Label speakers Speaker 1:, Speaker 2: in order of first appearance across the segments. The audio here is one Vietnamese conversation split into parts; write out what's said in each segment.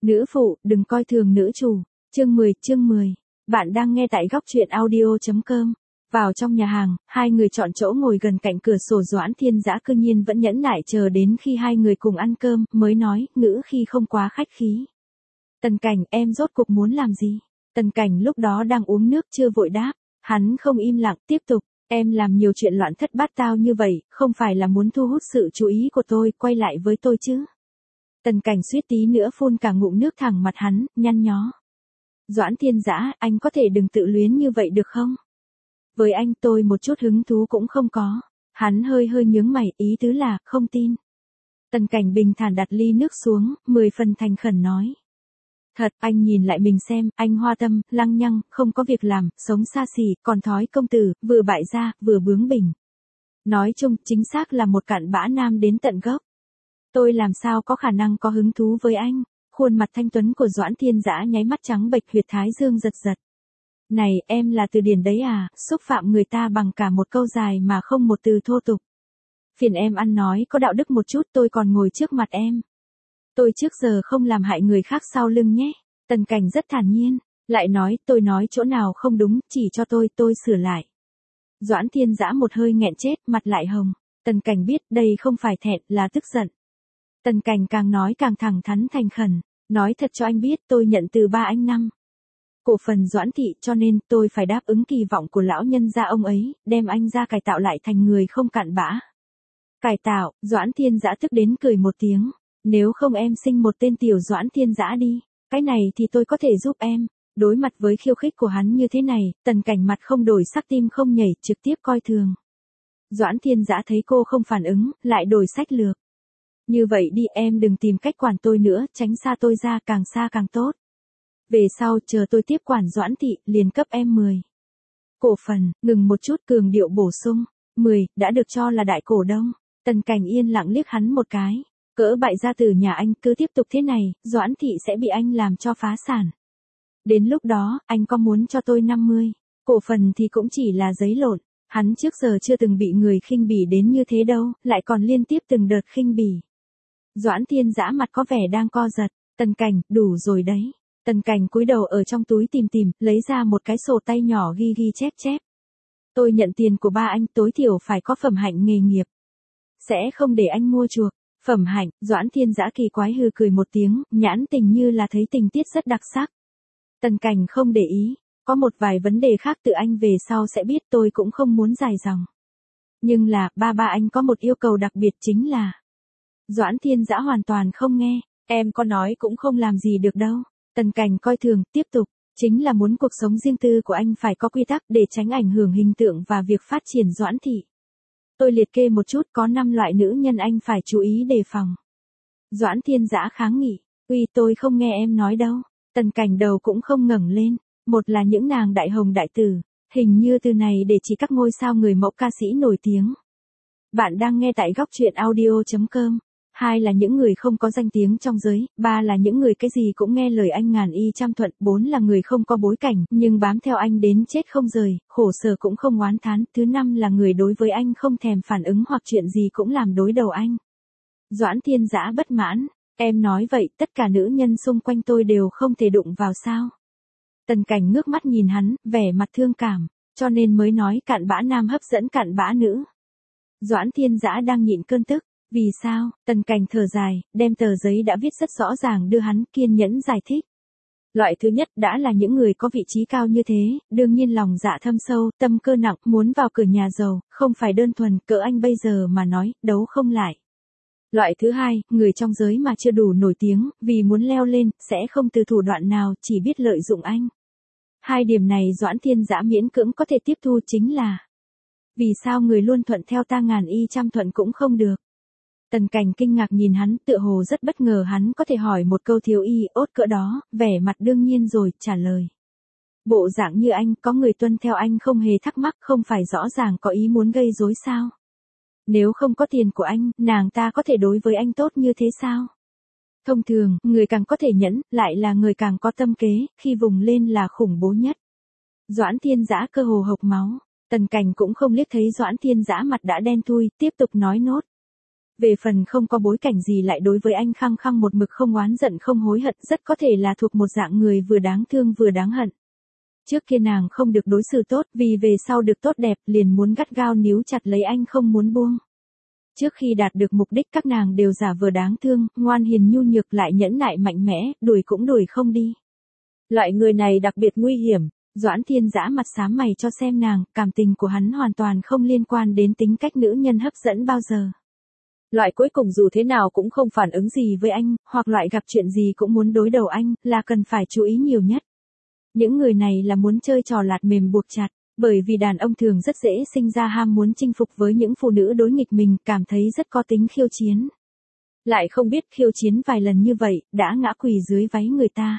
Speaker 1: Nữ phụ, đừng coi thường nữ chủ. Chương 10. Bạn đang nghe tại góc truyện audio.com. Vào trong nhà hàng, hai người chọn chỗ ngồi gần cạnh cửa sổ. Doãn Thiên Dã cư nhiên vẫn nhẫn nại chờ đến khi hai người cùng ăn cơm, mới nói, ngữ khi không quá khách khí. Tần Cảnh, em rốt cuộc muốn làm gì? Tần Cảnh lúc đó đang uống nước chưa vội đáp. Hắn không im lặng, tiếp tục. Em làm nhiều chuyện loạn thất bát tao như vậy, không phải là muốn thu hút sự chú ý của tôi, quay lại với tôi chứ? Tần Cảnh suýt tí nữa phun cả ngụm nước thẳng mặt hắn, nhăn nhó. Doãn Thiên Dã, anh có thể đừng tự luyến như vậy được không? Với anh tôi một chút hứng thú cũng không có. Hắn hơi nhướng mày, ý tứ là, không tin. Tần Cảnh bình thản đặt ly nước xuống, 10 phần thành khẩn nói. Thật, anh nhìn lại mình xem, anh hoa tâm, lăng nhăng, không có việc làm, sống xa xỉ, còn thói công tử, vừa bại gia, vừa bướng bỉnh. Nói chung, chính xác là một cặn bã nam đến tận gốc. Tôi làm sao có khả năng có hứng thú với anh? Khuôn mặt thanh tuấn của Doãn Thiên Dã nháy mắt trắng bệch, huyệt thái dương giật giật. Này, em là từ điển đấy à, xúc phạm người ta bằng cả một câu dài mà không một từ thô tục. Phiền em ăn nói có đạo đức một chút, tôi còn ngồi trước mặt em. Tôi trước giờ không làm hại người khác sau lưng nhé. Tần Cảnh rất thản nhiên, lại nói, tôi nói chỗ nào không đúng, chỉ cho tôi sửa lại. Doãn Thiên Dã một hơi nghẹn chết, mặt lại hồng. Tần Cảnh biết đây không phải thẹn, là tức giận. Tần Cảnh càng nói càng thẳng thắn thành khẩn, nói thật cho anh biết tôi nhận từ ba anh 5 cổ phần Doãn thị, cho nên tôi phải đáp ứng kỳ vọng của lão nhân gia ông ấy, đem anh ra cải tạo lại thành người không cặn bã. Cải tạo? Doãn Thiên Dã tức đến cười một tiếng, nếu không em sinh một tên tiểu Doãn Thiên Dã đi, cái này thì tôi có thể giúp em. Đối mặt với khiêu khích của hắn như thế này, Tần Cảnh mặt không đổi sắc, tim không nhảy, trực tiếp coi thường. Doãn Thiên Dã thấy cô không phản ứng, lại đổi sách lược. Như vậy đi, em đừng tìm cách quản tôi nữa, tránh xa tôi ra, càng xa càng tốt. Về sau, chờ tôi tiếp quản Doãn thị, liền cấp em 10 cổ phần. Ngừng một chút, cường điệu bổ sung. 10, đã được cho là đại cổ đông. Tần Cảnh yên lặng liếc hắn một cái. Cỡ bại gia tử nhà anh, cứ tiếp tục thế này, Doãn thị sẽ bị anh làm cho phá sản. Đến lúc đó, anh có muốn cho tôi 50 cổ phần thì cũng chỉ là giấy lộn. Hắn trước giờ chưa từng bị người khinh bỉ đến như thế đâu, lại còn liên tiếp từng đợt khinh bỉ. Doãn Thiên Dã mặt có vẻ đang co giật. Tần Cảnh, đủ rồi đấy. Tần Cảnh cúi đầu ở trong túi tìm, lấy ra một cái sổ tay nhỏ ghi chép. Tôi nhận tiền của ba anh, tối thiểu phải có phẩm hạnh nghề nghiệp. Sẽ không để anh mua chuộc. Phẩm hạnh? Doãn Thiên Dã kỳ quái hừ cười một tiếng, nhãn tình như là thấy tình tiết rất đặc sắc. Tần Cảnh không để ý, có một vài vấn đề khác tự anh về sau sẽ biết, tôi cũng không muốn dài dòng. Nhưng là, ba anh có một yêu cầu đặc biệt, chính là... Doãn Thiên Dã hoàn toàn không nghe, em có nói cũng không làm gì được đâu. Tần Cảnh coi thường, tiếp tục, chính là muốn cuộc sống riêng tư của anh phải có quy tắc để tránh ảnh hưởng hình tượng và việc phát triển Doãn thị. Tôi liệt kê một chút, có 5 loại nữ nhân anh phải chú ý đề phòng. Doãn Thiên Dã kháng nghị, tôi không nghe em nói đâu. Tần Cảnh đầu cũng không ngẩng lên. Một là những nàng đại hồng đại tử, hình như từ này để chỉ các ngôi sao người mẫu ca sĩ nổi tiếng. Bạn đang nghe tại góc truyện audio.com. 2 là những người không có danh tiếng trong giới, 3 là những người cái gì cũng nghe lời anh ngàn y trăm thuận, 4 là người không có bối cảnh, nhưng bám theo anh đến chết không rời, khổ sở cũng không oán thán, thứ 5 là người đối với anh không thèm phản ứng hoặc chuyện gì cũng làm đối đầu anh. Doãn Thiên Dã bất mãn, em nói vậy, tất cả nữ nhân xung quanh tôi đều không thể đụng vào sao? Tần Cảnh ngước mắt nhìn hắn, vẻ mặt thương cảm, cho nên mới nói cặn bã nam hấp dẫn cặn bã nữ. Doãn Thiên Dã đang nhịn cơn tức. Vì sao? Tần Cảnh thở dài, đem tờ giấy đã viết rất rõ ràng đưa hắn, kiên nhẫn giải thích. Loại thứ nhất đã là những người có vị trí cao như thế, đương nhiên lòng dạ thâm sâu, tâm cơ nặng, muốn vào cửa nhà giàu, không phải đơn thuần, cỡ anh bây giờ mà nói, đấu không lại. Loại thứ hai, người trong giới mà chưa đủ nổi tiếng, vì muốn leo lên, sẽ không từ thủ đoạn nào, chỉ biết lợi dụng anh. 2 điểm này Doãn Thiên Dã miễn cưỡng có thể tiếp thu, chính là vì sao người luôn thuận theo ta ngàn y trăm thuận cũng không được. Tần Cảnh kinh ngạc nhìn hắn, tựa hồ rất bất ngờ hắn có thể hỏi một câu thiếu y ốt cỡ đó, vẻ mặt đương nhiên rồi, trả lời. Bộ dạng như anh, có người tuân theo anh không hề thắc mắc, không phải rõ ràng có ý muốn gây rối sao? Nếu không có tiền của anh, nàng ta có thể đối với anh tốt như thế sao? Thông thường, người càng có thể nhẫn, lại là người càng có tâm kế, khi vùng lên là khủng bố nhất. Doãn Thiên Dã cơ hồ hộc máu, Tần Cảnh cũng không liếc thấy Doãn Thiên Dã mặt đã đen thui, tiếp tục nói nốt. Về phần không có bối cảnh gì lại đối với anh khăng khăng một mực không oán giận không hối hận, rất có thể là thuộc một dạng người vừa đáng thương vừa đáng hận. Trước kia nàng không được đối xử tốt, vì về sau được tốt đẹp liền muốn gắt gao níu chặt lấy anh không muốn buông. Trước khi đạt được mục đích các nàng đều giả vờ đáng thương, ngoan hiền nhu nhược lại nhẫn nại mạnh mẽ, đuổi cũng đuổi không đi. Loại người này đặc biệt nguy hiểm. Doãn Thiên Dã mặt xám mày cho xem nàng, cảm tình của hắn hoàn toàn không liên quan đến tính cách nữ nhân hấp dẫn bao giờ. Loại cuối cùng dù thế nào cũng không phản ứng gì với anh, hoặc loại gặp chuyện gì cũng muốn đối đầu anh, là cần phải chú ý nhiều nhất. Những người này là muốn chơi trò lạt mềm buộc chặt, bởi vì đàn ông thường rất dễ sinh ra ham muốn chinh phục với những phụ nữ đối nghịch mình, cảm thấy rất có tính khiêu chiến. Lại không biết khiêu chiến vài lần như vậy, đã ngã quỳ dưới váy người ta.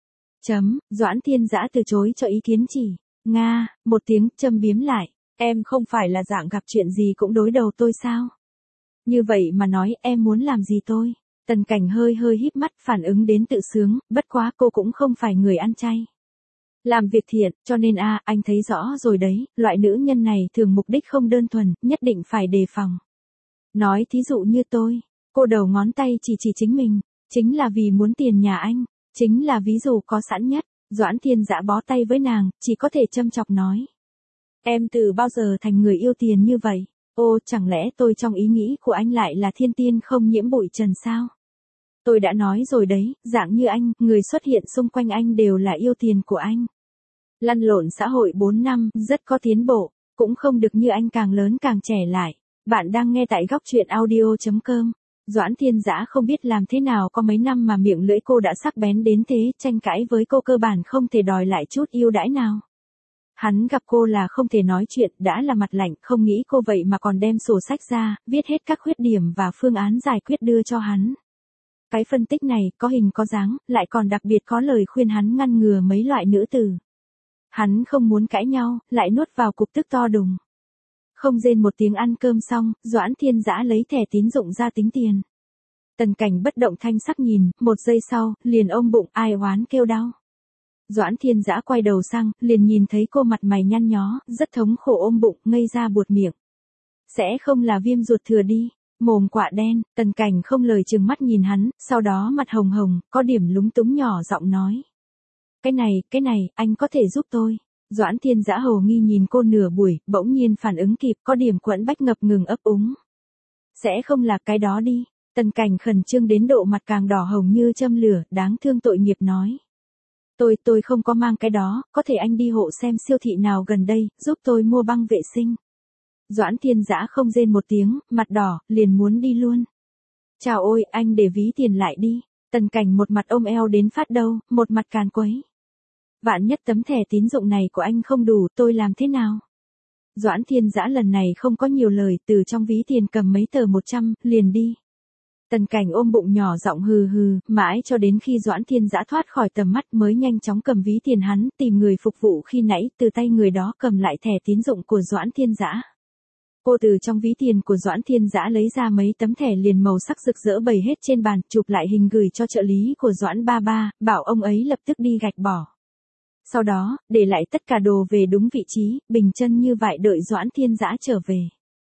Speaker 1: Doãn Thiên Dã từ chối cho ý kiến chỉ. Nga, một tiếng châm biếm lại. Em không phải là dạng gặp chuyện gì cũng đối đầu tôi sao? Như vậy mà nói em muốn làm gì tôi? Tần Cảnh hơi hơi híp mắt phản ứng đến tự sướng, bất quá cô cũng không phải người ăn chay. Làm việc thiện, cho nên anh thấy rõ rồi đấy, loại nữ nhân này thường mục đích không đơn thuần, nhất định phải đề phòng. Nói thí dụ như tôi, cô đầu ngón tay chỉ chính mình, chính là vì muốn tiền nhà anh. Chính là ví dụ có sẵn nhất. Doãn Thiên Dã bó tay với nàng, chỉ có thể châm chọc nói. Em từ bao giờ thành người yêu tiền như vậy? Ô, chẳng lẽ tôi trong ý nghĩ của anh lại là thiên tiên không nhiễm bụi trần sao? Tôi đã nói rồi đấy, dạng như anh, người xuất hiện xung quanh anh đều là yêu tiền của anh. Lăn lộn xã hội 4 năm, rất có tiến bộ, cũng không được như anh càng lớn càng trẻ lại. Bạn đang nghe tại góc truyện audio.com. Doãn Thiên Dã không biết làm thế nào có mấy năm mà miệng lưỡi cô đã sắc bén đến thế, tranh cãi với cô cơ bản không thể đòi lại chút ưu đãi nào. Hắn gặp cô là không thể nói chuyện, đã là mặt lạnh, không nghĩ cô vậy mà còn đem sổ sách ra, viết hết các khuyết điểm và phương án giải quyết đưa cho hắn. Cái phân tích này, có hình có dáng, lại còn đặc biệt có lời khuyên hắn ngăn ngừa mấy loại nữ từ. Hắn không muốn cãi nhau, lại nuốt vào cục tức to đùng. Không rên một tiếng ăn cơm xong, Doãn Thiên Dã lấy thẻ tín dụng ra tính tiền. Tần Cảnh bất động thanh sắc nhìn, một giây sau, liền ôm bụng ai oán kêu đau. Doãn Thiên Dã quay đầu sang, liền nhìn thấy cô mặt mày nhăn nhó, rất thống khổ ôm bụng, ngây ra buột miệng. Sẽ không là viêm ruột thừa đi, mồm quạ đen, Tần Cảnh không lời trừng mắt nhìn hắn, sau đó mặt hồng hồng, có điểm lúng túng nhỏ giọng nói. Cái này, anh có thể giúp tôi. Doãn Thiên Dã hồ nghi nhìn cô nửa buổi, bỗng nhiên phản ứng kịp, có điểm quẫn bách ngập ngừng ấp úng. Sẽ không là cái đó đi. Tần Cảnh khẩn trương đến độ mặt càng đỏ hồng như châm lửa, đáng thương tội nghiệp nói. Tôi không có mang cái đó, có thể anh đi hộ xem siêu thị nào gần đây, giúp tôi mua băng vệ sinh. Doãn Thiên Dã không rên một tiếng, mặt đỏ, liền muốn đi luôn. Chào ôi, anh để ví tiền lại đi. Tần Cảnh một mặt ôm eo đến phát đau, một mặt càn quấy. Vạn nhất tấm thẻ tín dụng này của anh không đủ, tôi làm thế nào? Doãn Thiên Dã lần này không có nhiều lời, từ trong ví tiền cầm mấy tờ 100, liền đi. Tần Cảnh ôm bụng nhỏ giọng hừ hừ, mãi cho đến khi Doãn Thiên Dã thoát khỏi tầm mắt mới nhanh chóng cầm ví tiền hắn, tìm người phục vụ khi nãy, từ tay người đó cầm lại thẻ tín dụng của Doãn Thiên Dã. Cô từ trong ví tiền của Doãn Thiên Dã lấy ra mấy tấm thẻ liền màu sắc rực rỡ bày hết trên bàn, chụp lại hình gửi cho trợ lý của Doãn ba ba, bảo ông ấy lập tức đi gạch bỏ. Sau đó, để lại tất cả đồ về đúng vị trí, bình chân như vậy đợi Doãn Thiên Dã trở về.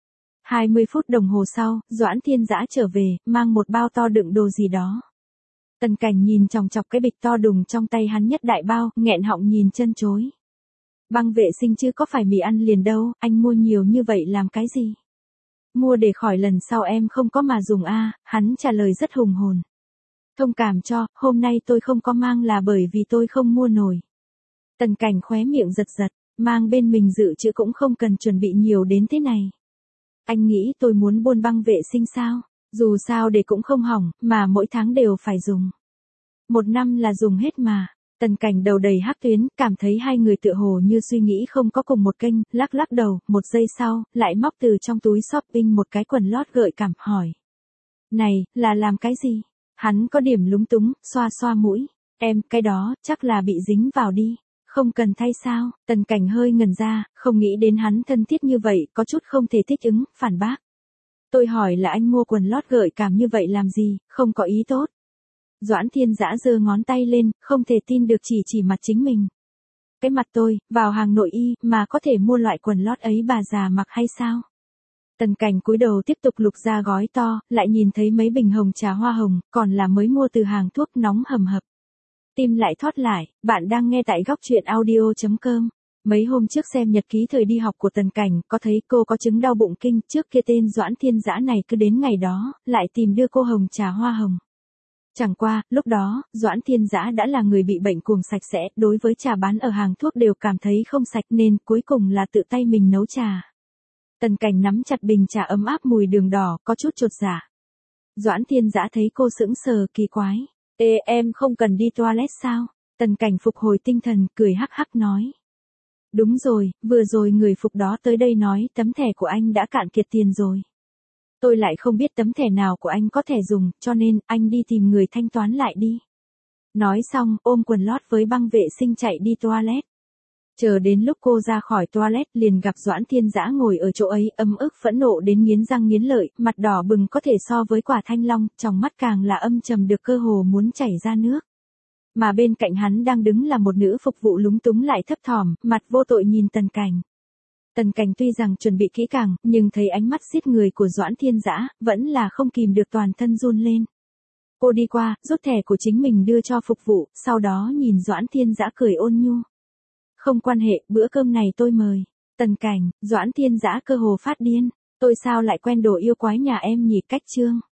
Speaker 1: 20 phút đồng hồ sau, Doãn Thiên Dã trở về, mang một bao to đựng đồ gì đó. Tần Cảnh nhìn chòng chọc cái bịch to đùng trong tay hắn nhất đại bao, nghẹn họng nhìn chân chối. Băng vệ sinh chứ có phải mì ăn liền đâu, anh mua nhiều như vậy làm cái gì? Mua để khỏi lần sau em không có mà dùng hắn trả lời rất hùng hồn. Thông cảm cho, hôm nay tôi không có mang là bởi vì tôi không mua nổi. Tần Cảnh khóe miệng giật giật, mang bên mình dự trữ cũng không cần chuẩn bị nhiều đến thế này. Anh nghĩ tôi muốn buôn băng vệ sinh sao? Dù sao để cũng không hỏng, mà mỗi tháng đều phải dùng. Một năm là dùng hết mà. Tần Cảnh đầu đầy hắc tuyến, cảm thấy hai người tựa hồ như suy nghĩ không có cùng một kênh, lắc lắc đầu, một giây sau, lại móc từ trong túi shopping một cái quần lót gợi cảm hỏi. Này, là làm cái gì? Hắn có điểm lúng túng, xoa xoa mũi. Em, cái đó, chắc là bị dính vào đi. Không cần thay sao? Tần Cảnh hơi ngần ra, không nghĩ đến hắn thân thiết như vậy, có chút không thể thích ứng, phản bác. Tôi hỏi là anh mua quần lót gợi cảm như vậy làm gì, không có ý tốt. Doãn Thiên Dã giơ ngón tay lên, không thể tin được chỉ mặt chính mình. Cái mặt tôi, vào hàng nội y, mà có thể mua loại quần lót ấy bà già mặc hay sao? Tần Cảnh cúi đầu tiếp tục lục ra gói to, lại nhìn thấy mấy bình hồng trà hoa hồng, còn là mới mua từ hàng thuốc nóng hầm hập. Tim lại thoát lại, bạn đang nghe tại góc truyện audio.com. Mấy hôm trước xem nhật ký thời đi học của Tần Cảnh, có thấy cô có chứng đau bụng kinh, trước kia tên Doãn Thiên Dã này cứ đến ngày đó, lại tìm đưa cô hồng trà hoa hồng. Chẳng qua, lúc đó, Doãn Thiên Dã đã là người bị bệnh cuồng sạch sẽ, đối với trà bán ở hàng thuốc đều cảm thấy không sạch nên cuối cùng là tự tay mình nấu trà. Tần Cảnh nắm chặt bình trà ấm áp mùi đường đỏ, có chút chột dạ. Doãn Thiên Dã thấy cô sững sờ kỳ quái. Ê, em không cần đi toilet sao? Tần Cảnh phục hồi tinh thần, cười hắc hắc nói. Đúng rồi, vừa rồi người phục đó tới đây nói tấm thẻ của anh đã cạn kiệt tiền rồi. Tôi lại không biết tấm thẻ nào của anh có thể dùng, cho nên anh đi tìm người thanh toán lại đi. Nói xong, ôm quần lót với băng vệ sinh chạy đi toilet. Chờ đến lúc cô ra khỏi toilet liền gặp Doãn Thiên Dã ngồi ở chỗ ấy, ấm ức phẫn nộ đến nghiến răng nghiến lợi, mặt đỏ bừng có thể so với quả thanh long, trong mắt càng là âm trầm được cơ hồ muốn chảy ra nước. Mà bên cạnh hắn đang đứng là một nữ phục vụ lúng túng lại thấp thỏm, mặt vô tội nhìn Tần Cảnh. Tần Cảnh tuy rằng chuẩn bị kỹ càng, nhưng thấy ánh mắt giết người của Doãn Thiên Dã, vẫn là không kìm được toàn thân run lên. Cô đi qua, rút thẻ của chính mình đưa cho phục vụ, sau đó nhìn Doãn Thiên Dã cười ôn nhu. Không quan hệ, bữa cơm này tôi mời. Tần Cảnh, Doãn Thiên Dã cơ hồ phát điên. Tôi sao lại quen đồ yêu quái nhà em nhỉ, cách chương.